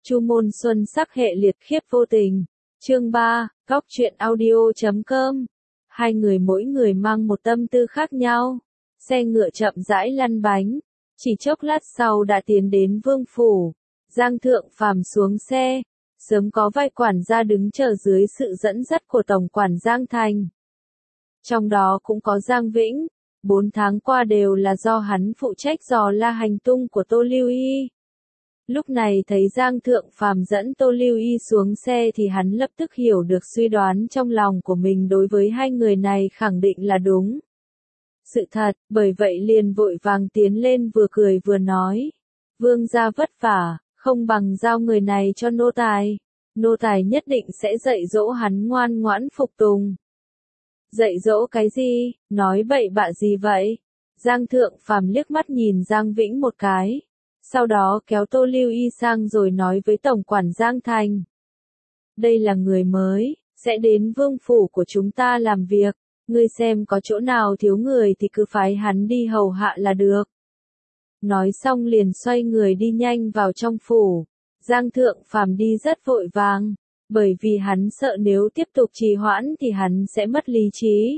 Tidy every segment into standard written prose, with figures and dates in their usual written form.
Chu Môn Xuân sắc hệ liệt khiếp vô tình. Chương 3, Góc truyện audio.com. Hai người mỗi người mang một tâm tư khác nhau. Xe ngựa chậm rãi lăn bánh. Chỉ chốc lát sau đã tiến đến Vương Phủ. Giang Thượng Phàm xuống xe. Sớm có vài quản gia đứng chờ dưới sự dẫn dắt của Tổng quản Giang Thành. Trong đó cũng có Giang Vĩnh. 4 tháng qua đều là do hắn phụ trách dò la hành tung của Tô Lưu Y. Lúc này thấy Giang Thượng Phàm dẫn Tô Lưu Y xuống xe thì hắn lập tức hiểu được suy đoán trong lòng của mình đối với hai người này khẳng định là đúng. Sự thật, bởi vậy liền vội vàng tiến lên vừa cười vừa nói. Vương gia vất vả, không bằng giao người này cho nô tài. Nô tài nhất định sẽ dạy dỗ hắn ngoan ngoãn phục tùng. Dạy dỗ cái gì, nói bậy bạ gì vậy? Giang Thượng Phàm liếc mắt nhìn Giang Vĩnh một cái. Sau đó kéo Tô Lưu Y sang rồi nói với Tổng quản Giang Thành. Đây là người mới, sẽ đến vương phủ của chúng ta làm việc. Ngươi xem có chỗ nào thiếu người thì cứ phái hắn đi hầu hạ là được. Nói xong liền xoay người đi nhanh vào trong phủ. Giang Thượng Phàm đi rất vội vàng, bởi vì hắn sợ nếu tiếp tục trì hoãn thì hắn sẽ mất lý trí.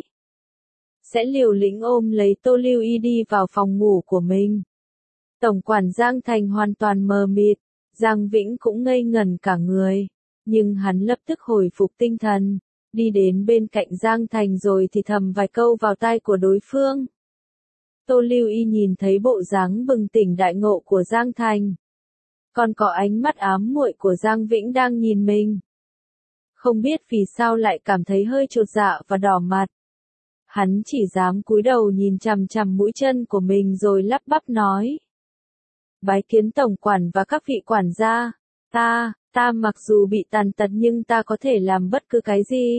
Sẽ liều lĩnh ôm lấy Tô Lưu Y đi vào phòng ngủ của mình. Tổng quản Giang Thành hoàn toàn mờ mịt, Giang Vĩnh cũng ngây ngẩn cả người, nhưng hắn lập tức hồi phục tinh thần, đi đến bên cạnh Giang Thành rồi thì thầm vài câu vào tai của đối phương. Tô Lưu Y nhìn thấy bộ dáng bừng tỉnh đại ngộ của Giang Thành, còn có ánh mắt ám muội của Giang Vĩnh đang nhìn mình. Không biết vì sao lại cảm thấy hơi chột dạ và đỏ mặt. Hắn chỉ dám cúi đầu nhìn chằm chằm mũi chân của mình rồi lắp bắp nói. Bái kiến tổng quản và các vị quản gia, ta mặc dù bị tàn tật nhưng ta có thể làm bất cứ cái gì.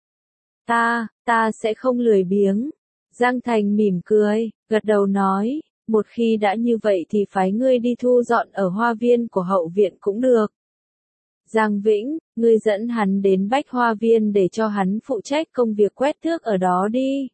Ta sẽ không lười biếng. Giang Thành mỉm cười, gật đầu nói, một khi đã như vậy thì phái ngươi đi thu dọn ở hoa viên của hậu viện cũng được. Giang Vĩnh, ngươi dẫn hắn đến Bách Hoa Viên để cho hắn phụ trách công việc quét tước ở đó đi.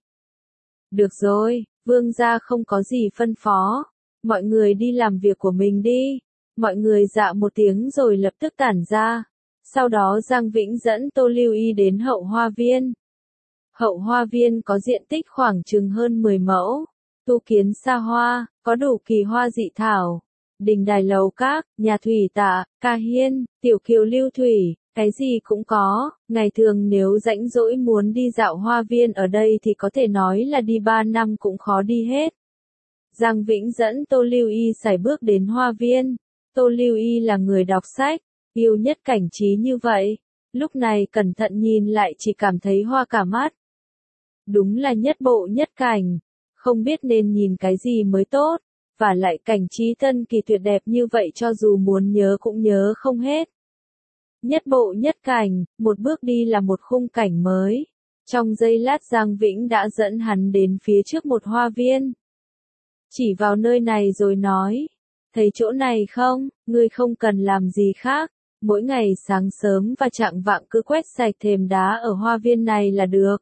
Được rồi, vương gia không có gì phân phó. Mọi người đi làm việc của mình đi. Mọi người dạ một tiếng rồi lập tức tản ra. Sau đó Giang Vĩnh dẫn Tô Lưu Y đến hậu hoa viên. Hậu hoa viên có diện tích khoảng chừng hơn 10 mẫu. Tu kiến xa hoa, có đủ kỳ hoa dị thảo. Đình đài lầu các, nhà thủy tạ, ca hiên, tiểu kiều lưu thủy, cái gì cũng có. Ngày thường nếu rảnh rỗi muốn đi dạo hoa viên ở đây thì có thể nói là đi 3 năm cũng khó đi hết. Giang Vĩnh dẫn Tô Lưu Y sải bước đến hoa viên. Tô Lưu Y là người đọc sách, yêu nhất cảnh trí như vậy. Lúc này cẩn thận nhìn lại chỉ cảm thấy hoa cả mắt. Đúng là nhất bộ nhất cảnh, không biết nên nhìn cái gì mới tốt, và lại cảnh trí tân kỳ tuyệt đẹp như vậy cho dù muốn nhớ cũng nhớ không hết. Nhất bộ nhất cảnh, một bước đi là một khung cảnh mới. Trong giây lát Giang Vĩnh đã dẫn hắn đến phía trước một hoa viên. Chỉ vào nơi này rồi nói, thấy chỗ này không, ngươi không cần làm gì khác, mỗi ngày sáng sớm và chạng vạng cứ quét sạch thềm đá ở hoa viên này là được.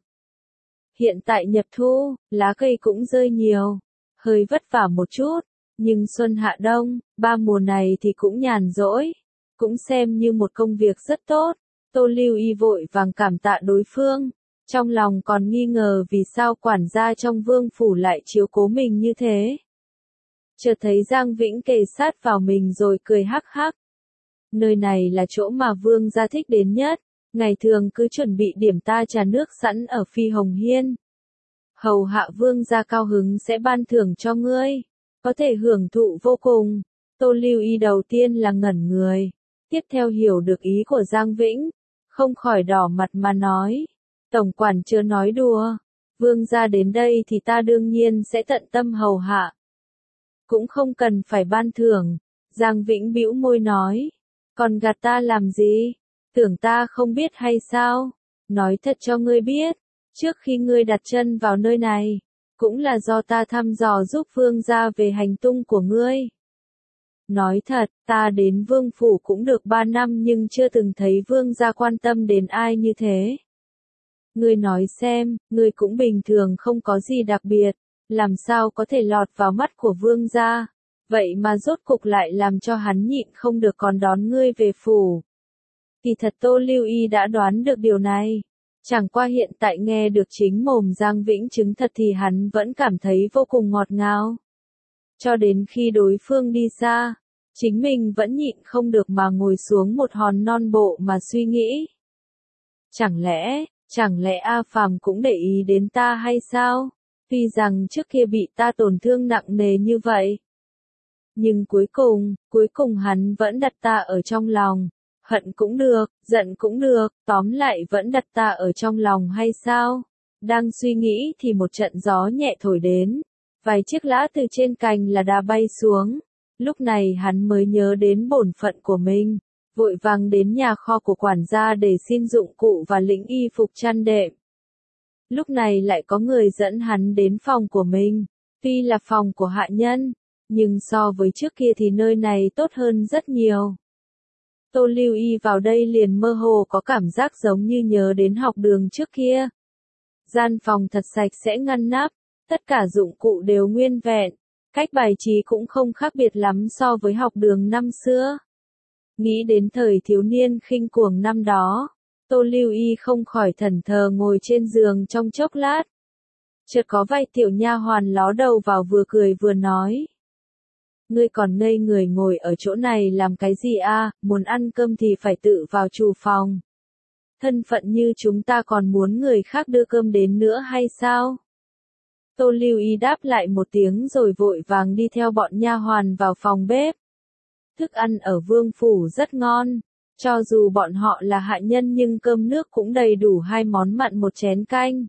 Hiện tại nhập thu, lá cây cũng rơi nhiều, hơi vất vả một chút, nhưng xuân hạ đông, 3 mùa này thì cũng nhàn rỗi, cũng xem như một công việc rất tốt. Tô Lưu Y vội vàng cảm tạ đối phương, trong lòng còn nghi ngờ vì sao quản gia trong vương phủ lại chiếu cố mình như thế. Chợt thấy Giang Vĩnh kề sát vào mình rồi cười hắc hắc. Nơi này là chỗ mà vương gia thích đến nhất, ngày thường cứ chuẩn bị điểm ta trà nước sẵn ở Phi Hồng Hiên. Hầu hạ vương gia cao hứng sẽ ban thưởng cho ngươi, có thể hưởng thụ vô cùng. Tô Lưu Y đầu tiên là ngẩn người, tiếp theo hiểu được ý của Giang Vĩnh, không khỏi đỏ mặt mà nói. Tổng quản chưa nói đùa, vương gia đến đây thì ta đương nhiên sẽ tận tâm hầu hạ. Cũng không cần phải ban thưởng. Giang Vĩnh bĩu môi nói, còn gạt ta làm gì, tưởng ta không biết hay sao, nói thật cho ngươi biết, trước khi ngươi đặt chân vào nơi này, cũng là do ta thăm dò giúp vương gia về hành tung của ngươi. Nói thật, ta đến vương phủ cũng được 3 năm nhưng chưa từng thấy vương gia quan tâm đến ai như thế. Ngươi nói xem, ngươi cũng bình thường không có gì đặc biệt, làm sao có thể lọt vào mắt của vương gia. Vậy mà rốt cục lại làm cho hắn nhịn không được còn đón ngươi về phủ. Kỳ thật Tô Lưu Y đã đoán được điều này. Chẳng qua hiện tại nghe được chính mồm Giang Vĩnh chứng thật thì hắn vẫn cảm thấy vô cùng ngọt ngào. Cho đến khi đối phương đi xa, chính mình vẫn nhịn không được mà ngồi xuống một hòn non bộ mà suy nghĩ. Chẳng lẽ A Phàm cũng để ý đến ta hay sao? Tuy rằng trước kia bị ta tổn thương nặng nề như vậy. Nhưng cuối cùng hắn vẫn đặt ta ở trong lòng. Hận cũng được, giận cũng được, tóm lại vẫn đặt ta ở trong lòng hay sao? Đang suy nghĩ thì một trận gió nhẹ thổi đến. Vài chiếc lã từ trên cành là đá bay xuống. Lúc này hắn mới nhớ đến bổn phận của mình. Vội vàng đến nhà kho của quản gia để xin dụng cụ và lĩnh y phục chăn đệm. Lúc này lại có người dẫn hắn đến phòng của mình. Tuy là phòng của hạ nhân, nhưng so với trước kia thì nơi này tốt hơn rất nhiều. Tô Lưu Y vào đây liền mơ hồ có cảm giác giống như nhớ đến học đường trước kia. Gian phòng thật sạch sẽ ngăn nắp, tất cả dụng cụ đều nguyên vẹn, cách bài trí cũng không khác biệt lắm so với học đường năm xưa. Nghĩ đến thời thiếu niên khinh cuồng năm đó, Tô Lưu Y không khỏi thẫn thờ ngồi trên giường trong chốc lát. Chợt có vài tiểu nha hoàn ló đầu vào vừa cười vừa nói. Ngươi còn ngây người ngồi ở chỗ này làm cái gì a? Muốn ăn cơm thì phải tự vào厨phòng. Thân phận như chúng ta còn muốn người khác đưa cơm đến nữa hay sao? Tô Lưu Y đáp lại một tiếng rồi vội vàng đi theo bọn nha hoàn vào phòng bếp. Thức ăn ở vương phủ rất ngon, cho dù bọn họ là hạ nhân nhưng cơm nước cũng đầy đủ 2 món mặn 1 chén canh.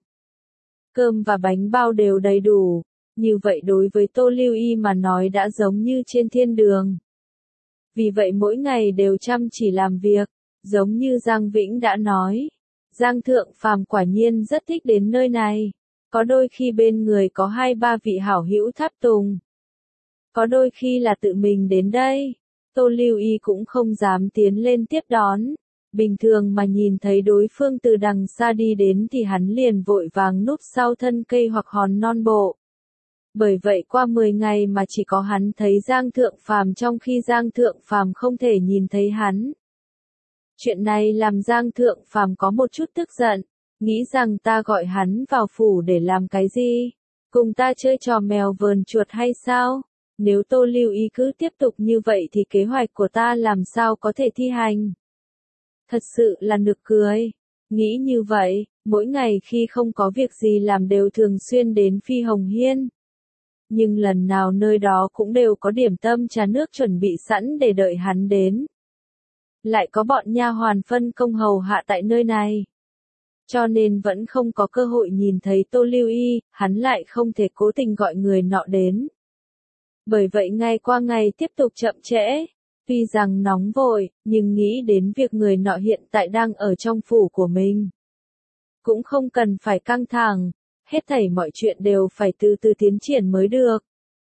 Cơm và bánh bao đều đầy đủ, như vậy đối với Tô Lưu Y mà nói đã giống như trên thiên đường. Vì vậy mỗi ngày đều chăm chỉ làm việc, giống như Giang Vĩnh đã nói. Giang Thượng Phàm quả nhiên rất thích đến nơi này, có đôi khi bên người có 2-3 vị hảo hữu tháp tùng. Có đôi khi là tự mình đến đây. Tô Lưu Y cũng không dám tiến lên tiếp đón. Bình thường mà nhìn thấy đối phương từ đằng xa đi đến thì hắn liền vội vàng núp sau thân cây hoặc hòn non bộ. Bởi vậy qua 10 ngày mà chỉ có hắn thấy Giang Thượng Phàm trong khi Giang Thượng Phàm không thể nhìn thấy hắn. Chuyện này làm Giang Thượng Phàm có một chút tức giận, nghĩ rằng ta gọi hắn vào phủ để làm cái gì? Cùng ta chơi trò mèo vờn chuột hay sao? Nếu Tô Lưu Y cứ tiếp tục như vậy thì kế hoạch của ta làm sao có thể thi hành? Thật sự là nực cười. Nghĩ như vậy, mỗi ngày khi không có việc gì làm đều thường xuyên đến Phi Hồng Hiên. Nhưng lần nào nơi đó cũng đều có điểm tâm trà nước chuẩn bị sẵn để đợi hắn đến. Lại có bọn nha hoàn phân công hầu hạ tại nơi này. Cho nên vẫn không có cơ hội nhìn thấy Tô Lưu Y, hắn lại không thể cố tình gọi người nọ đến. Bởi vậy ngày qua ngày tiếp tục chậm trễ. Tuy rằng nóng vội, nhưng nghĩ đến việc người nọ hiện tại đang ở trong phủ của mình. Cũng không cần phải căng thẳng, hết thảy mọi chuyện đều phải từ từ tiến triển mới được.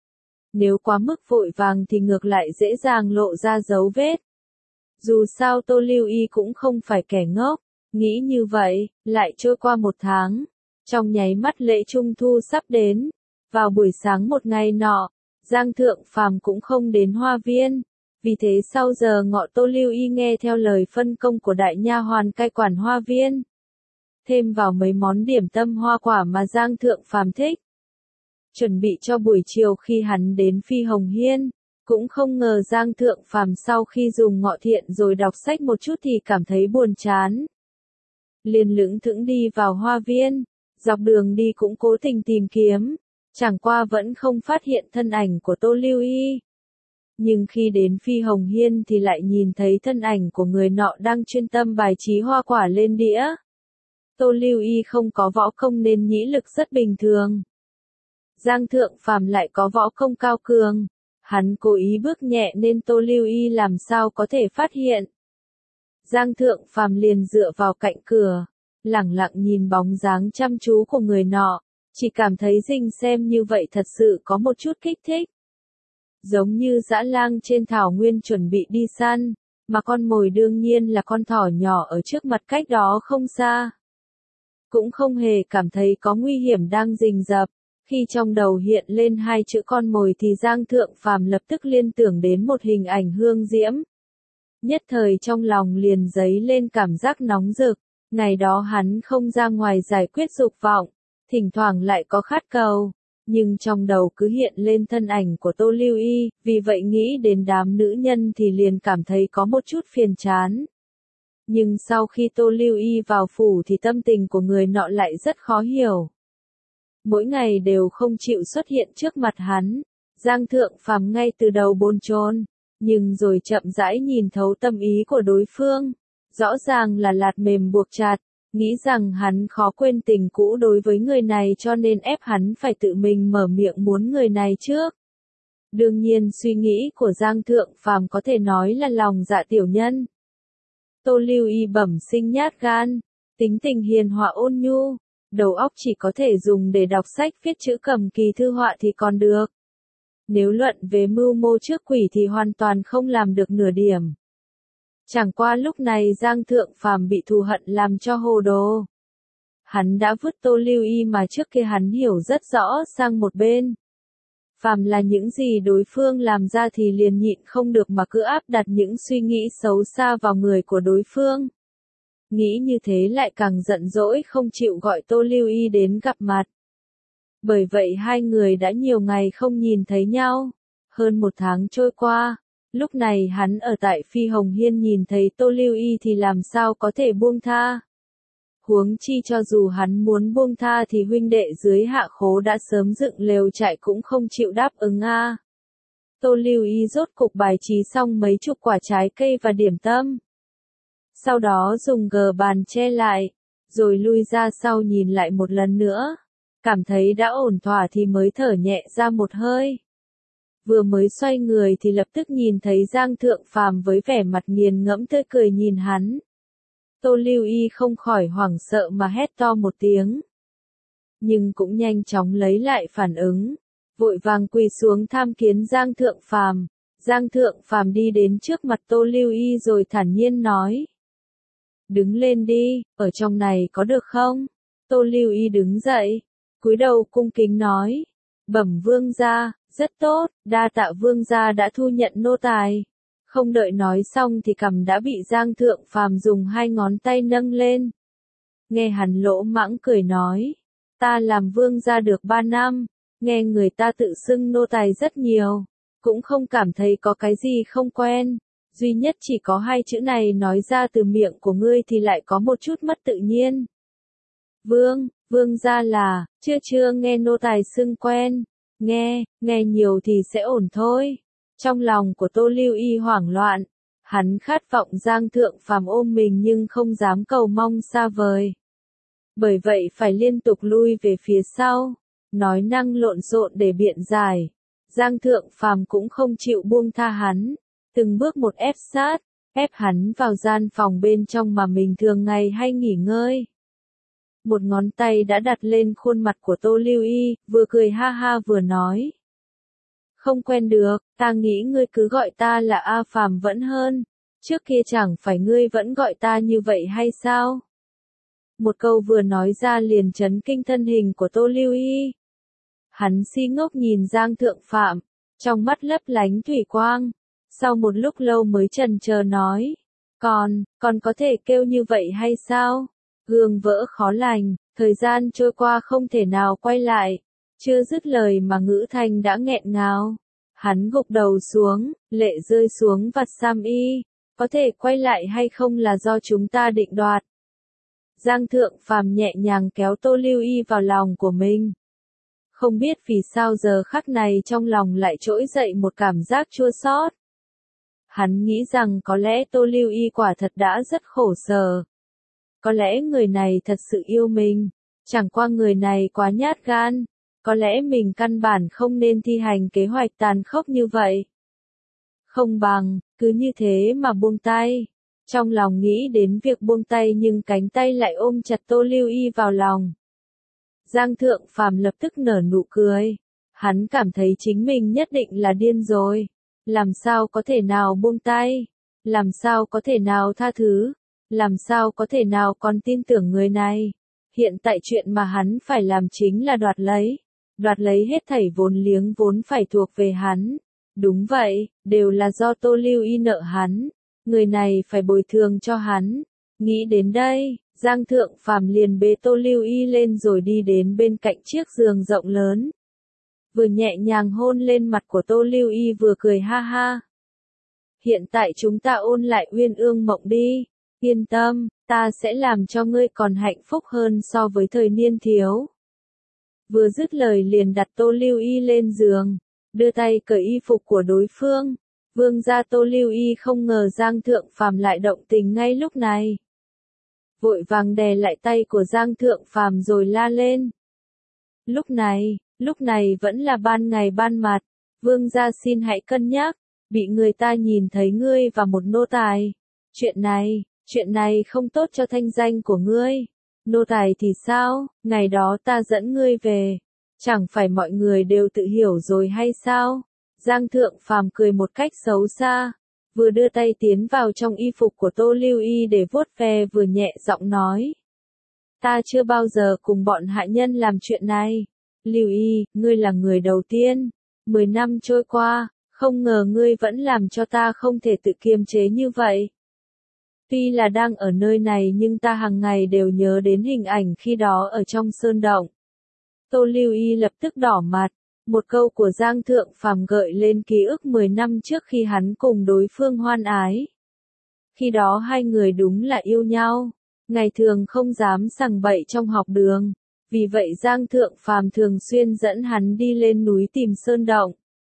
Nếu quá mức vội vàng thì ngược lại dễ dàng lộ ra dấu vết. Dù sao Tô Lưu Y cũng không phải kẻ ngốc, nghĩ như vậy, lại trôi qua 1 tháng. Trong nháy mắt lễ Trung Thu sắp đến, vào buổi sáng một ngày nọ, Giang Thượng Phàm cũng không đến hoa viên. Vì thế sau giờ ngọ Tô Lưu Y nghe theo lời phân công của đại nha hoàn cai quản hoa viên. Thêm vào mấy món điểm tâm hoa quả mà Giang Thượng Phàm thích. Chuẩn bị cho buổi chiều khi hắn đến Phi Hồng Hiên. Cũng không ngờ Giang Thượng Phàm sau khi dùng ngọ thiện rồi đọc sách một chút thì cảm thấy buồn chán. Liền lững thững đi vào hoa viên, dọc đường đi cũng cố tình tìm kiếm. Chẳng qua vẫn không phát hiện thân ảnh của Tô Lưu Y. Nhưng khi đến Phi Hồng Hiên thì lại nhìn thấy thân ảnh của người nọ đang chuyên tâm bài trí hoa quả lên đĩa. Tô Lưu Y không có võ công nên nhĩ lực rất bình thường. Giang Thượng Phàm lại có võ công cao cường. Hắn cố ý bước nhẹ nên Tô Lưu Y làm sao có thể phát hiện. Giang Thượng Phàm liền dựa vào cạnh cửa, lẳng lặng nhìn bóng dáng chăm chú của người nọ, chỉ cảm thấy Dinh xem như vậy thật sự có một chút kích thích. Giống như dã lang trên thảo nguyên chuẩn bị đi săn, mà con mồi đương nhiên là con thỏ nhỏ ở trước mặt cách đó không xa. Cũng không hề cảm thấy có nguy hiểm đang rình rập, Khi trong đầu hiện lên hai chữ con mồi thì Giang Thượng Phàm lập tức liên tưởng đến một hình ảnh hương diễm. Nhất thời trong lòng liền dấy lên cảm giác nóng rực, ngày đó hắn không ra ngoài giải quyết dục vọng, thỉnh thoảng lại có khát cầu, nhưng trong đầu cứ hiện lên thân ảnh của Tô Lưu Y, vì vậy nghĩ đến đám nữ nhân thì liền cảm thấy có một chút phiền chán. Nhưng sau khi Tô Lưu Y vào phủ thì tâm tình của người nọ lại rất khó hiểu. Mỗi ngày đều không chịu xuất hiện trước mặt hắn, Giang Thượng Phàm ngay từ đầu bồn chồn, nhưng rồi chậm rãi nhìn thấu tâm ý của đối phương, rõ ràng là lạt mềm buộc chặt, nghĩ rằng hắn khó quên tình cũ đối với người này cho nên ép hắn phải tự mình mở miệng muốn người này trước. Đương nhiên suy nghĩ của Giang Thượng Phàm có thể nói là lòng dạ tiểu nhân. Tô Lưu Y bẩm sinh nhát gan, tính tình hiền hòa ôn nhu, đầu óc chỉ có thể dùng để đọc sách viết chữ cầm kỳ thư họa thì còn được. Nếu luận về mưu mô trước quỷ thì hoàn toàn không làm được nửa điểm. Chẳng qua lúc này Giang Thượng Phàm bị thù hận làm cho hồ đồ. Hắn đã vứt Tô Lưu Y mà trước kia hắn hiểu rất rõ sang một bên. Phàm là những gì đối phương làm ra thì liền nhịn không được mà cứ áp đặt những suy nghĩ xấu xa vào người của đối phương. Nghĩ như thế lại càng giận dỗi không chịu gọi Tô Lưu Y đến gặp mặt. Bởi vậy hai người đã nhiều ngày không nhìn thấy nhau. Hơn một tháng trôi qua, lúc này hắn ở tại Phi Hồng Hiên nhìn thấy Tô Lưu Y thì làm sao có thể buông tha. Huống chi cho dù hắn muốn buông tha thì huynh đệ dưới Hạ Khố đã sớm dựng lều trại cũng không chịu đáp ứng a. Tô Lưu Y rốt cục bài trí xong mấy chục quả trái cây và điểm tâm. Sau đó dùng gờ bàn che lại, rồi lui ra sau nhìn lại một lần nữa. Cảm thấy đã ổn thỏa thì mới thở nhẹ ra một hơi. Vừa mới xoay người thì lập tức nhìn thấy Giang Thượng Phàm với vẻ mặt nghiền ngẫm tươi cười nhìn hắn. Tô Lưu Y không khỏi hoảng sợ mà hét to một tiếng. Nhưng cũng nhanh chóng lấy lại phản ứng, vội vàng quỳ xuống tham kiến Giang Thượng Phàm. Giang Thượng Phàm đi đến trước mặt Tô Lưu Y rồi thản nhiên nói. Đứng lên đi, ở trong này có được không? Tô Lưu Y đứng dậy, cúi đầu cung kính nói. Bẩm vương gia, rất tốt, đa tạ vương gia đã thu nhận nô tài. Không đợi nói xong thì cằm đã bị Giang Thượng Phàm dùng hai ngón tay nâng lên. Nghe hắn lỗ mãng cười nói. Ta làm vương gia được 3 năm, nghe người ta tự xưng nô tài rất nhiều, cũng không cảm thấy có cái gì không quen. Duy nhất chỉ có hai chữ này nói ra từ miệng của ngươi thì lại có một chút mất tự nhiên. Vương gia là, chưa nghe nô tài xưng quen, nghe nhiều thì sẽ ổn thôi. Trong lòng của Tô Lưu Y hoảng loạn, hắn khát vọng Giang Thượng Phàm ôm mình nhưng không dám cầu mong xa vời. Bởi vậy phải liên tục lui về phía sau, nói năng lộn xộn để biện giải. Giang Thượng Phàm cũng không chịu buông tha hắn, từng bước một ép sát, ép hắn vào gian phòng bên trong mà mình thường ngày hay nghỉ ngơi. Một ngón tay đã đặt lên khuôn mặt của Tô Lưu Y, vừa cười ha ha vừa nói. Không quen được, ta nghĩ ngươi cứ gọi ta là A Phàm vẫn hơn, trước kia chẳng phải ngươi vẫn gọi ta như vậy hay sao? Một câu vừa nói ra liền chấn kinh thân hình của Tô Lưu Y. Hắn si ngốc nhìn Giang Thượng Phàm, trong mắt lấp lánh thủy quang, sau một lúc lâu mới chần chờ nói. Còn có thể kêu như vậy hay sao? Gương vỡ khó lành, thời gian trôi qua không thể nào quay lại. Chưa dứt lời mà ngữ thanh đã nghẹn ngào. Hắn gục đầu xuống, lệ rơi xuống vạt sam y. Có thể quay lại hay không là do chúng ta định đoạt. Giang Thượng Phàm nhẹ nhàng kéo Tô Lưu Y vào lòng của mình. Không biết vì sao giờ khắc này trong lòng lại trỗi dậy một cảm giác chua xót. Hắn nghĩ rằng có lẽ Tô Lưu Y quả thật đã rất khổ sở. Có lẽ người này thật sự yêu mình, chẳng qua người này quá nhát gan. Có lẽ mình căn bản không nên thi hành kế hoạch tàn khốc như vậy. Không bằng, cứ như thế mà buông tay. Trong lòng nghĩ đến việc buông tay nhưng cánh tay lại ôm chặt Tô Lưu Y vào lòng. Giang Thượng Phàm lập tức nở nụ cười. Hắn cảm thấy chính mình nhất định là điên rồi. Làm sao có thể nào buông tay? Làm sao có thể nào tha thứ? Làm sao có thể nào còn tin tưởng người này? Hiện tại chuyện mà hắn phải làm chính là đoạt lấy. đoạt lấy hết thảy vốn liếng vốn phải thuộc về hắn. Đúng vậy, đều là do Tô Lưu Y nợ hắn, người này phải bồi thường cho hắn. Nghĩ đến đây, Giang Thượng Phàm liền bế Tô Lưu Y lên rồi đi đến bên cạnh chiếc giường rộng lớn. Vừa nhẹ nhàng hôn lên mặt của Tô Lưu Y vừa cười ha ha. Hiện tại chúng ta ôn lại Uyên Ương Mộng đi, yên tâm, ta sẽ làm cho ngươi còn hạnh phúc hơn so với thời niên thiếu. Vừa dứt lời liền đặt Tô Lưu Y lên giường, đưa tay cởi y phục của đối phương. Vương gia Tô Lưu Y không ngờ Giang Thượng Phàm lại động tình ngay lúc này. Vội vàng đè lại tay của Giang Thượng Phàm rồi la lên. Lúc này vẫn là ban ngày ban mặt, vương gia xin hãy cân nhắc, bị người ta nhìn thấy ngươi và một nô tài. Chuyện này không tốt cho thanh danh của ngươi. Nô tài thì sao, ngày đó ta dẫn ngươi về, chẳng phải mọi người đều tự hiểu rồi hay sao? Giang Thượng Phàm cười một cách xấu xa, vừa đưa tay tiến vào trong y phục của Tô Lưu Y để vuốt ve vừa nhẹ giọng nói. Ta chưa bao giờ cùng bọn hạ nhân làm chuyện này. Lưu Y, ngươi là người đầu tiên. 10 năm trôi qua, không ngờ ngươi vẫn làm cho ta không thể tự kiềm chế như vậy. Tuy là đang ở nơi này nhưng ta hàng ngày đều nhớ đến hình ảnh khi đó ở trong sơn động. Tô Lưu Y lập tức đỏ mặt, một câu của Giang Thượng Phàm gợi lên ký ức 10 năm trước khi hắn cùng đối phương hoan ái. Khi đó hai người đúng là yêu nhau, ngày thường không dám sằng bậy trong học đường, vì vậy Giang Thượng Phàm thường xuyên dẫn hắn đi lên núi tìm sơn động.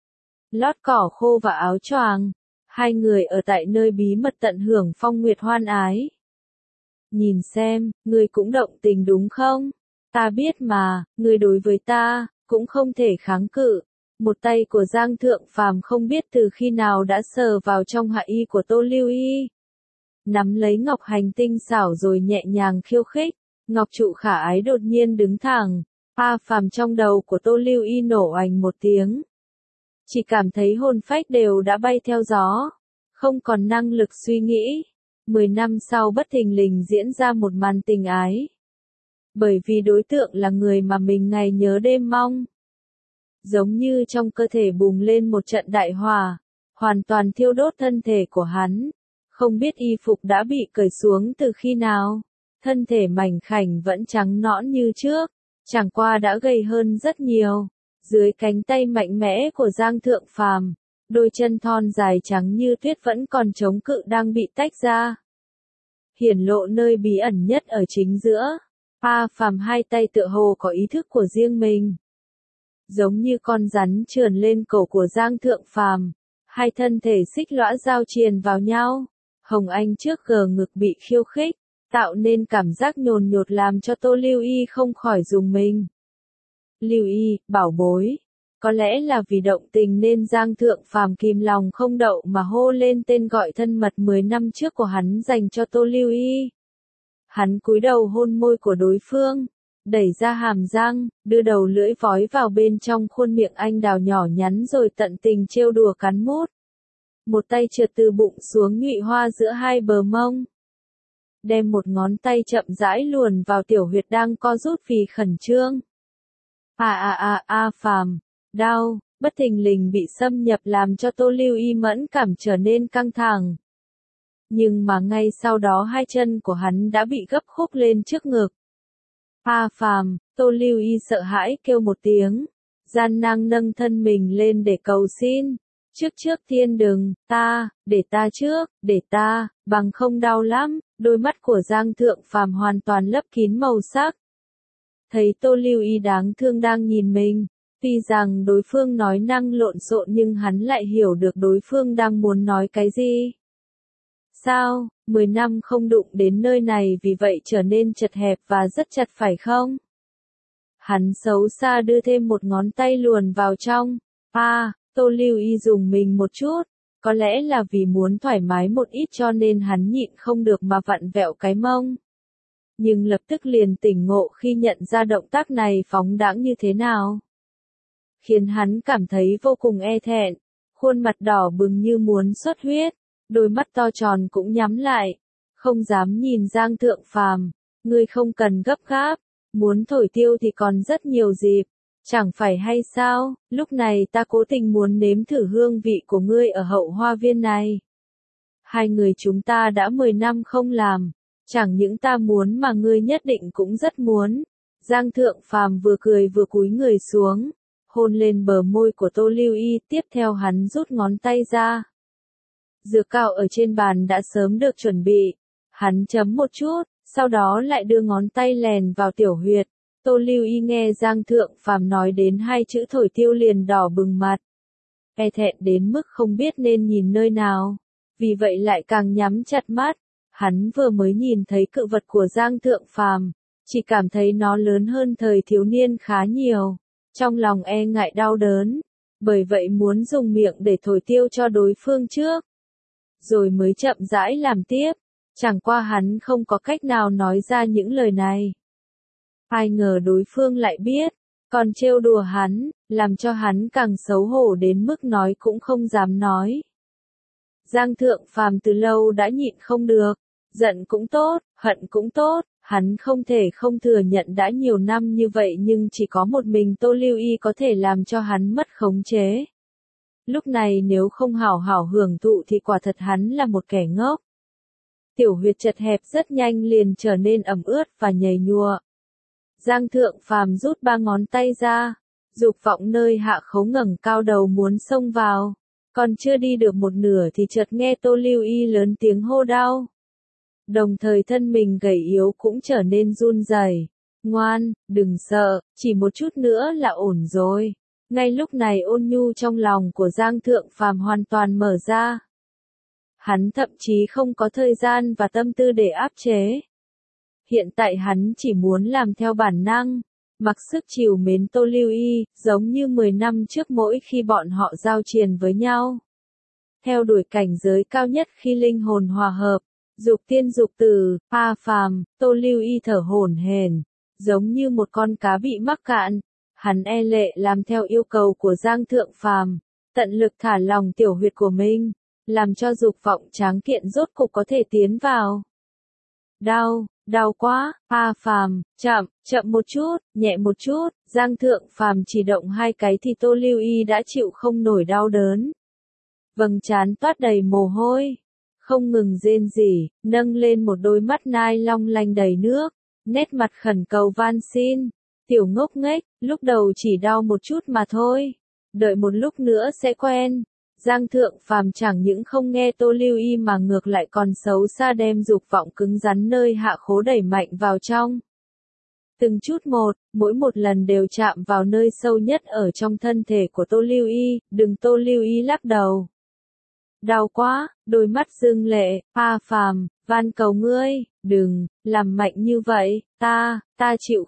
Lót cỏ khô và áo choàng, hai người ở tại nơi bí mật tận hưởng phong nguyệt hoan ái. Nhìn xem, ngươi cũng động tình đúng không? Ta biết mà, ngươi đối với ta, cũng không thể kháng cự. Một tay của Giang Thượng Phàm không biết từ khi nào đã sờ vào trong hạ y của Tô Lưu Y. Nắm lấy ngọc hành tinh xảo rồi nhẹ nhàng khiêu khích, ngọc trụ khả ái đột nhiên đứng thẳng. Phàm trong đầu của Tô Lưu Y nổ oành một tiếng. Chỉ cảm thấy hồn phách đều đã bay theo gió, không còn năng lực suy nghĩ. 10 năm sau bất thình lình diễn ra một màn tình ái. Bởi vì đối tượng là người mà mình ngày nhớ đêm mong. Giống như trong cơ thể bùng lên một trận đại hỏa, hoàn toàn thiêu đốt thân thể của hắn. Không biết y phục đã bị cởi xuống từ khi nào, thân thể mảnh khảnh vẫn trắng nõn như trước, chẳng qua đã gầy hơn rất nhiều. Dưới cánh tay mạnh mẽ của Giang Thượng Phàm, đôi chân thon dài trắng như tuyết vẫn còn chống cự đang bị tách ra. Hiển lộ nơi bí ẩn nhất ở chính giữa. Phàm hai tay tựa hồ có ý thức của riêng mình. Giống như con rắn trườn lên cổ của Giang Thượng Phàm, hai thân thể xích lõa giao triền vào nhau. Hồng Anh trước gờ ngực bị khiêu khích, tạo nên cảm giác nhồn nhột làm cho Tô Lưu Y không khỏi rùng mình. Lưu Y, bảo bối. Có lẽ là vì động tình nên Giang Thượng Phàm kìm lòng không đậu mà hô lên tên gọi thân mật 10 năm trước của hắn dành cho Tô Lưu Y. Hắn cúi đầu hôn môi của đối phương, đẩy ra hàm răng, đưa đầu lưỡi vói vào bên trong khuôn miệng anh đào nhỏ nhắn rồi tận tình trêu đùa cắn mút. Một tay trượt từ bụng xuống nhụy hoa giữa hai bờ mông. Đem một ngón tay chậm rãi luồn vào tiểu huyệt đang co rút vì khẩn trương. Phàm, đau, bất thình lình bị xâm nhập làm cho Tô Lưu Y mẫn cảm trở nên căng thẳng. Nhưng mà ngay sau đó hai chân của hắn đã bị gấp khúc lên trước ngực. Phàm, Tô Lưu Y sợ hãi kêu một tiếng, gian nan nâng thân mình lên để cầu xin. Trước tiên đừng, để ta, bằng không đau lắm. Đôi mắt của Giang Thượng Phàm hoàn toàn lấp kín màu sắc. Thấy Tô Lưu Y đáng thương đang nhìn mình, tuy rằng đối phương nói năng lộn xộn nhưng hắn lại hiểu được đối phương đang muốn nói cái gì. Sao, 10 năm không đụng đến nơi này vì vậy trở nên chật hẹp và rất chặt phải không? Hắn xấu xa đưa thêm một ngón tay luồn vào trong. Tô Lưu Y dùng mình một chút, có lẽ là vì muốn thoải mái một ít cho nên hắn nhịn không được mà vặn vẹo cái mông. Nhưng lập tức liền tỉnh ngộ khi nhận ra động tác này phóng đãng như thế nào. Khiến hắn cảm thấy vô cùng e thẹn, khuôn mặt đỏ bừng như muốn xuất huyết, đôi mắt to tròn cũng nhắm lại, không dám nhìn Giang Thượng Phàm. Ngươi không cần gấp gáp, muốn thổi tiêu thì còn rất nhiều dịp, Chẳng phải hay sao, lúc này ta cố tình muốn nếm thử hương vị của ngươi ở hậu hoa viên này. Hai người chúng ta đã 10 năm không làm, chẳng những ta muốn mà ngươi nhất định cũng rất muốn. Giang Thượng Phàm vừa cười vừa cúi người xuống, hôn lên bờ môi của Tô Lưu Y, tiếp theo hắn rút ngón tay ra. Dược cao ở trên bàn đã sớm được chuẩn bị, hắn chấm một chút, sau đó lại đưa ngón tay lèn vào tiểu huyệt. Tô Lưu Y nghe Giang Thượng Phàm nói đến hai chữ thổi tiêu liền đỏ bừng mặt. E thẹn đến mức không biết nên nhìn nơi nào, vì vậy lại càng nhắm chặt mắt. Hắn vừa mới nhìn thấy cự vật của Giang Thượng Phàm, chỉ cảm thấy nó lớn hơn thời thiếu niên khá nhiều. Trong lòng e ngại đau đớn, bởi vậy muốn dùng miệng để thổi tiêu cho đối phương trước, rồi mới chậm rãi làm tiếp. Chẳng qua hắn không có cách nào nói ra những lời này. Ai ngờ đối phương lại biết, còn trêu đùa hắn, làm cho hắn càng xấu hổ đến mức nói cũng không dám nói. Giang Thượng Phàm từ lâu đã nhịn không được, giận cũng tốt, hận cũng tốt, hắn không thể không thừa nhận đã nhiều năm như vậy nhưng chỉ có một mình Tô Lưu Y có thể làm cho hắn mất khống chế. Lúc này nếu không hảo hảo hưởng thụ thì quả thật hắn là một kẻ ngốc. Tiểu huyệt chật hẹp rất nhanh liền trở nên ẩm ướt và nhầy nhụa. Giang Thượng Phàm rút ba ngón tay ra, dục vọng nơi hạ khấu ngẩng cao đầu muốn xông vào. Còn chưa đi được một nửa thì chợt nghe Tô Lưu Y lớn tiếng hô đau. Đồng thời thân mình gầy yếu cũng trở nên run rẩy. Ngoan, đừng sợ, chỉ một chút nữa là ổn rồi. Ngay lúc này ôn nhu trong lòng của Giang Thượng Phàm hoàn toàn mở ra. Hắn thậm chí không có thời gian và tâm tư để áp chế. Hiện tại hắn chỉ muốn làm theo bản năng, mặc sức trìu mến Tô Lưu Y, giống như 10 năm trước mỗi khi bọn họ giao triền với nhau. Theo đuổi cảnh giới cao nhất khi linh hồn hòa hợp, dục tiên dục tử, pha phàm, Tô Lưu Y thở hổn hển, giống như một con cá bị mắc cạn. Hắn e lệ làm theo yêu cầu của Giang Thượng Phàm, tận lực thả lòng tiểu huyệt của mình, làm cho dục vọng tráng kiện rốt cục có thể tiến vào. Đau, đau quá, pha phàm, chậm, chậm một chút, nhẹ một chút. Giang Thượng Phàm chỉ động hai cái thì Tô Lưu Y đã chịu không nổi đau đớn. Vầng trán toát đầy mồ hôi, không ngừng rên rỉ, nâng lên một đôi mắt nai long lanh đầy nước, nét mặt khẩn cầu van xin. Tiểu ngốc nghếch, lúc đầu chỉ đau một chút mà thôi, đợi một lúc nữa sẽ quen. Giang Thượng Phàm chẳng những không nghe Tô Lưu Y mà ngược lại còn xấu xa đem dục vọng cứng rắn nơi hạ khố đẩy mạnh vào trong. Từng chút một, mỗi một lần đều chạm vào nơi sâu nhất ở trong thân thể của Tô Lưu Y. Đừng, Tô Lưu Y lắc đầu. Đau quá, đôi mắt rưng lệ, pha phàm, van cầu ngươi, đừng, làm mạnh như vậy, ta chịu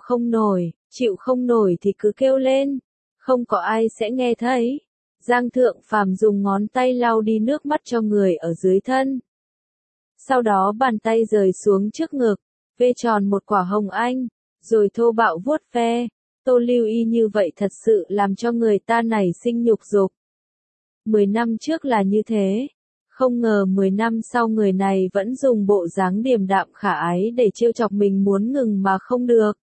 không nổi thì cứ kêu lên, không có ai sẽ nghe thấy. Giang Thượng Phàm dùng ngón tay lau đi nước mắt cho người ở dưới thân. Sau đó bàn tay rời xuống trước ngực, vê tròn một quả hồng anh, rồi thô bạo vuốt ve. Tô Lưu Y như vậy thật sự làm cho người ta nảy sinh nhục dục. 10 năm trước là như thế, không ngờ 10 năm sau người này vẫn dùng bộ dáng điềm đạm khả ái để trêu chọc mình muốn ngừng mà không được.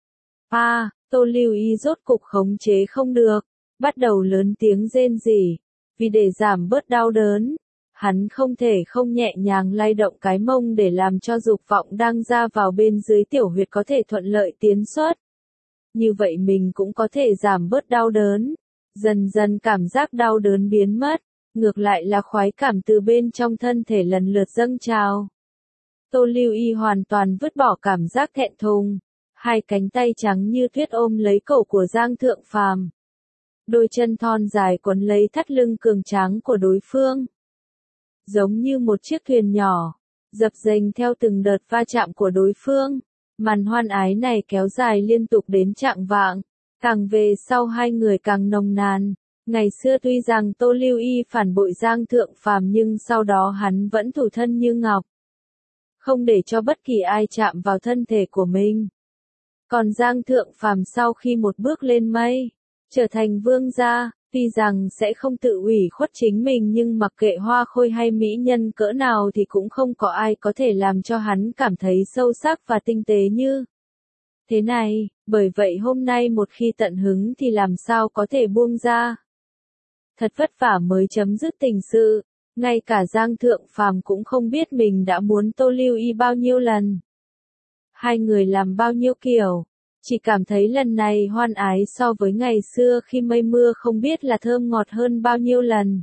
Tô Lưu Y rốt cục khống chế không được, bắt đầu lớn tiếng rên rỉ, vì để giảm bớt đau đớn, hắn không thể không nhẹ nhàng lay động cái mông để làm cho dục vọng đang ra vào bên dưới tiểu huyệt có thể thuận lợi tiến xuất. Như vậy mình cũng có thể giảm bớt đau đớn, dần dần cảm giác đau đớn biến mất, ngược lại là khoái cảm từ bên trong thân thể lần lượt dâng trào. Tô Lưu Y hoàn toàn vứt bỏ cảm giác thẹn thùng, hai cánh tay trắng như tuyết ôm lấy cổ của Giang Thượng Phàm. Đôi chân thon dài quấn lấy thắt lưng cường tráng của đối phương. Giống như một chiếc thuyền nhỏ, dập dềnh theo từng đợt va chạm của đối phương. Màn hoan ái này kéo dài liên tục đến chạng vạng, càng về sau hai người càng nồng nàn. Ngày xưa tuy rằng Tô Lưu Y phản bội Giang Thượng Phàm nhưng sau đó hắn vẫn thủ thân như ngọc, không để cho bất kỳ ai chạm vào thân thể của mình. Còn Giang Thượng Phàm sau khi một bước lên mây, trở thành vương gia, tuy rằng sẽ không tự ủy khuất chính mình nhưng mặc kệ hoa khôi hay mỹ nhân cỡ nào thì cũng không có ai có thể làm cho hắn cảm thấy sâu sắc và tinh tế như thế này, bởi vậy hôm nay một khi tận hứng thì làm sao có thể buông ra. Thật vất vả mới chấm dứt tình sự, ngay cả Giang Thượng Phàm cũng không biết mình đã muốn Tô Lưu Y bao nhiêu lần. Hai người làm bao nhiêu kiểu, chỉ cảm thấy lần này hoan ái so với ngày xưa khi mây mưa không biết là thơm ngọt hơn bao nhiêu lần.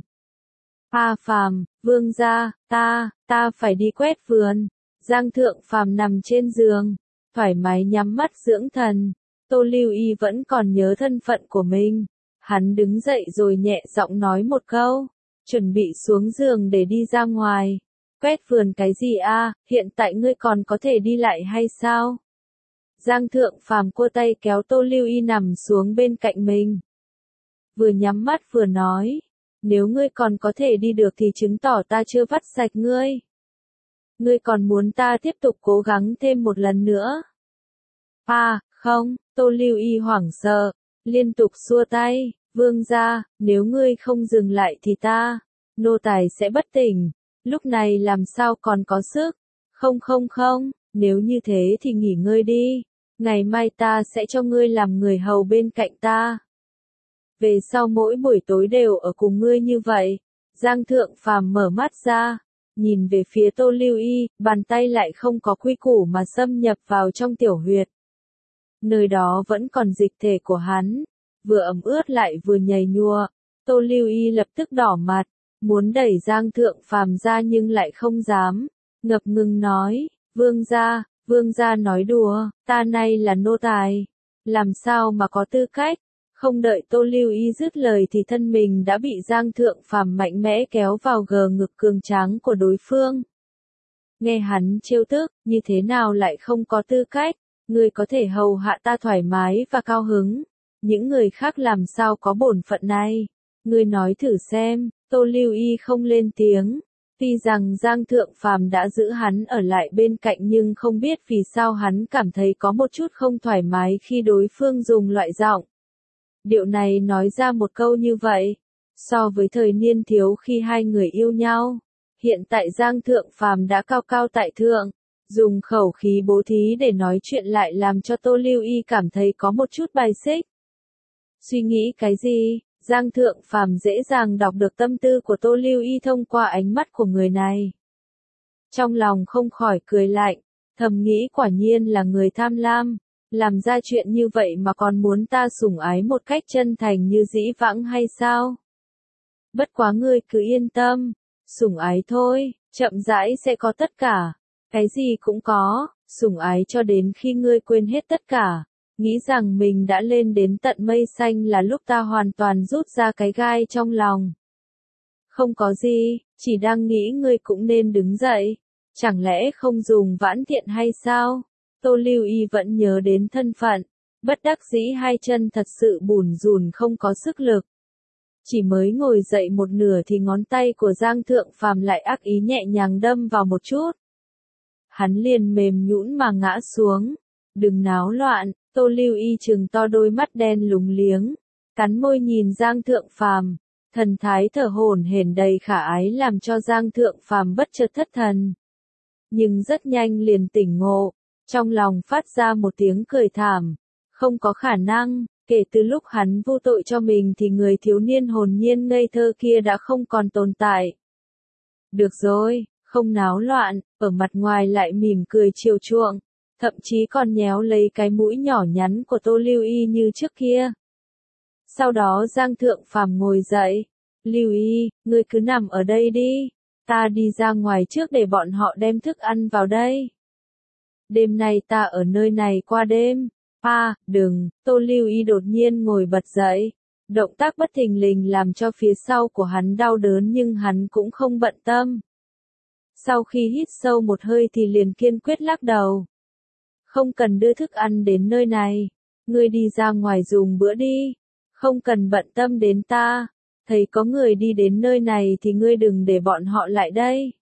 Phàm, Vương gia, ta phải đi quét vườn. Giang Thượng Phàm nằm trên giường, thoải mái nhắm mắt dưỡng thần. Tô Lưu Y vẫn còn nhớ thân phận của mình. Hắn đứng dậy rồi nhẹ giọng nói một câu, chuẩn bị xuống giường để đi ra ngoài. Quét vườn cái gì a? Hiện tại ngươi còn có thể đi lại hay sao? Giang Thượng Phàm cua tay kéo Tô Lưu Y nằm xuống bên cạnh mình. Vừa nhắm mắt vừa nói, nếu ngươi còn có thể đi được thì chứng tỏ ta chưa vắt sạch ngươi. Ngươi còn muốn ta tiếp tục cố gắng thêm một lần nữa? Không, Tô Lưu Y hoảng sợ, liên tục xua tay, Vương gia, nếu ngươi không dừng lại thì nô tài sẽ bất tỉnh, lúc này làm sao còn có sức? Không, nếu như thế thì nghỉ ngơi đi, ngày mai ta sẽ cho ngươi làm người hầu bên cạnh ta. Về sau mỗi buổi tối đều ở cùng ngươi như vậy. Giang Thượng Phàm mở mắt ra, nhìn về phía Tô Lưu Y, bàn tay lại không có quy củ mà xâm nhập vào trong tiểu huyệt. Nơi đó vẫn còn dịch thể của hắn, vừa ẩm ướt lại vừa nhầy nhụa. Tô Lưu Y lập tức đỏ mặt, muốn đẩy Giang Thượng Phàm ra nhưng lại không dám, ngập ngừng nói, Vương gia nói đùa, ta nay là nô tài, làm sao mà có tư cách. Không đợi Tô Lưu Y dứt lời thì thân mình đã bị Giang Thượng Phàm mạnh mẽ kéo vào gờ ngực cường tráng của đối phương. Nghe hắn trêu tức, như thế nào lại không có tư cách, ngươi có thể hầu hạ ta thoải mái và cao hứng, những người khác làm sao có bổn phận này, ngươi nói thử xem. Tô Lưu Y không lên tiếng, tuy rằng Giang Thượng Phàm đã giữ hắn ở lại bên cạnh nhưng không biết vì sao hắn cảm thấy có một chút không thoải mái khi đối phương dùng loại giọng điệu này nói ra một câu như vậy. So với thời niên thiếu khi hai người yêu nhau, hiện tại Giang Thượng Phàm đã cao cao tại thượng, dùng khẩu khí bố thí để nói chuyện lại làm cho Tô Lưu Y cảm thấy có một chút bài xích. Suy nghĩ cái gì? Giang Thượng Phàm dễ dàng đọc được tâm tư của Tô Lưu Y thông qua ánh mắt của người này. Trong lòng không khỏi cười lạnh, thầm nghĩ quả nhiên là người tham lam, làm ra chuyện như vậy mà còn muốn ta sủng ái một cách chân thành như dĩ vãng hay sao? Bất quá ngươi cứ yên tâm, sủng ái thôi, chậm rãi sẽ có tất cả, cái gì cũng có, sủng ái cho đến khi ngươi quên hết tất cả. Nghĩ rằng mình đã lên đến tận mây xanh là lúc ta hoàn toàn rút ra cái gai trong lòng. Không có gì, chỉ đang nghĩ ngươi cũng nên đứng dậy. Chẳng lẽ không dùng vãn tiện hay sao? Tô Lưu Y vẫn nhớ đến thân phận. Bất đắc dĩ hai chân thật sự bủn rủn không có sức lực. Chỉ mới ngồi dậy một nửa thì ngón tay của Giang Thượng Phàm lại ác ý nhẹ nhàng đâm vào một chút. Hắn liền mềm nhũn mà ngã xuống. Đừng náo loạn. Tô Lưu Y trừng to đôi mắt đen lúng liếng, cắn môi nhìn Giang Thượng Phàm, thần thái thở hổn hển đầy khả ái làm cho Giang Thượng Phàm bất chợt thất thần. Nhưng rất nhanh liền tỉnh ngộ, trong lòng phát ra một tiếng cười thảm, không có khả năng, kể từ lúc hắn vô tội cho mình thì người thiếu niên hồn nhiên ngây thơ kia đã không còn tồn tại. Được rồi, không náo loạn, ở mặt ngoài lại mỉm cười chiều chuộng. Thậm chí còn nhéo lấy cái mũi nhỏ nhắn của Tô Lưu Y như trước kia. Sau đó Giang Thượng Phàm ngồi dậy. Lưu Y, ngươi cứ nằm ở đây đi. Ta đi ra ngoài trước để bọn họ đem thức ăn vào đây. Đêm nay ta ở nơi này qua đêm. Đừng, Tô Lưu Y đột nhiên ngồi bật dậy. Động tác bất thình lình làm cho phía sau của hắn đau đớn nhưng hắn cũng không bận tâm. Sau khi hít sâu một hơi thì liền kiên quyết lắc đầu. Không cần đưa thức ăn đến nơi này, ngươi đi ra ngoài dùng bữa đi, không cần bận tâm đến ta, thấy có người đi đến nơi này thì ngươi đừng để bọn họ lại đây.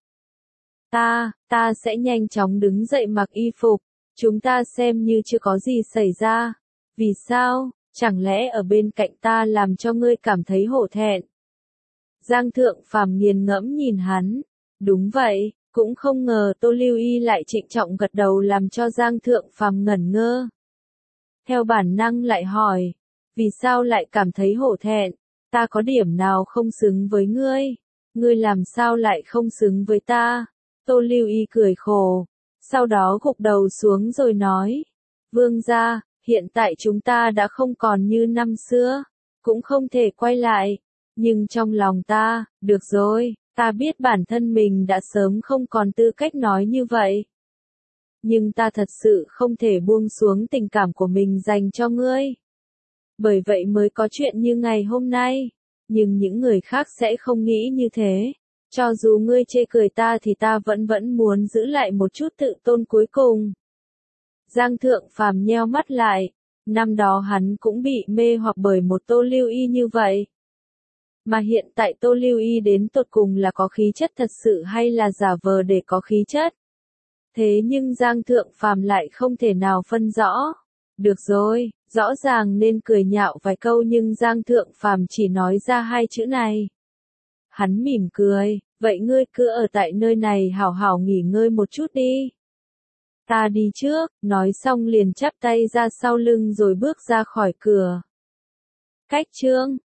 Ta sẽ nhanh chóng đứng dậy mặc y phục, chúng ta xem như chưa có gì xảy ra. Vì sao, chẳng lẽ ở bên cạnh ta làm cho ngươi cảm thấy hổ thẹn? Giang Thượng Phàm nghiền ngẫm nhìn hắn, đúng vậy. Cũng không ngờ Tô Lưu Y lại trịnh trọng gật đầu làm cho Giang Thượng Phàm ngẩn ngơ. theo bản năng lại hỏi, vì sao lại cảm thấy hổ thẹn, ta có điểm nào không xứng với ngươi, ngươi làm sao lại không xứng với ta, Tô Lưu Y cười khổ, sau đó gục đầu xuống rồi nói, vương gia, hiện tại chúng ta đã không còn như năm xưa, cũng không thể quay lại, nhưng trong lòng ta, được rồi, ta biết bản thân mình đã sớm không còn tư cách nói như vậy. Nhưng ta thật sự không thể buông xuống tình cảm của mình dành cho ngươi. Bởi vậy mới có chuyện như ngày hôm nay. Nhưng những người khác sẽ không nghĩ như thế. Cho dù ngươi chê cười ta thì ta vẫn muốn giữ lại một chút tự tôn cuối cùng. Giang Thượng Phàm nheo mắt lại. Năm đó hắn cũng bị mê hoặc bởi một Tô Lưu Y như vậy. Mà hiện tại Tô Lưu Y đến tột cùng là có khí chất thật sự hay là giả vờ để có khí chất. Thế nhưng Giang Thượng Phàm lại không thể nào phân rõ. Được rồi, rõ ràng nên cười nhạo vài câu nhưng Giang Thượng Phàm chỉ nói ra hai chữ này. Hắn mỉm cười, vậy ngươi cứ ở tại nơi này hảo hảo nghỉ ngơi một chút đi. Ta đi trước, nói xong liền chắp tay ra sau lưng rồi bước ra khỏi cửa. Cách chương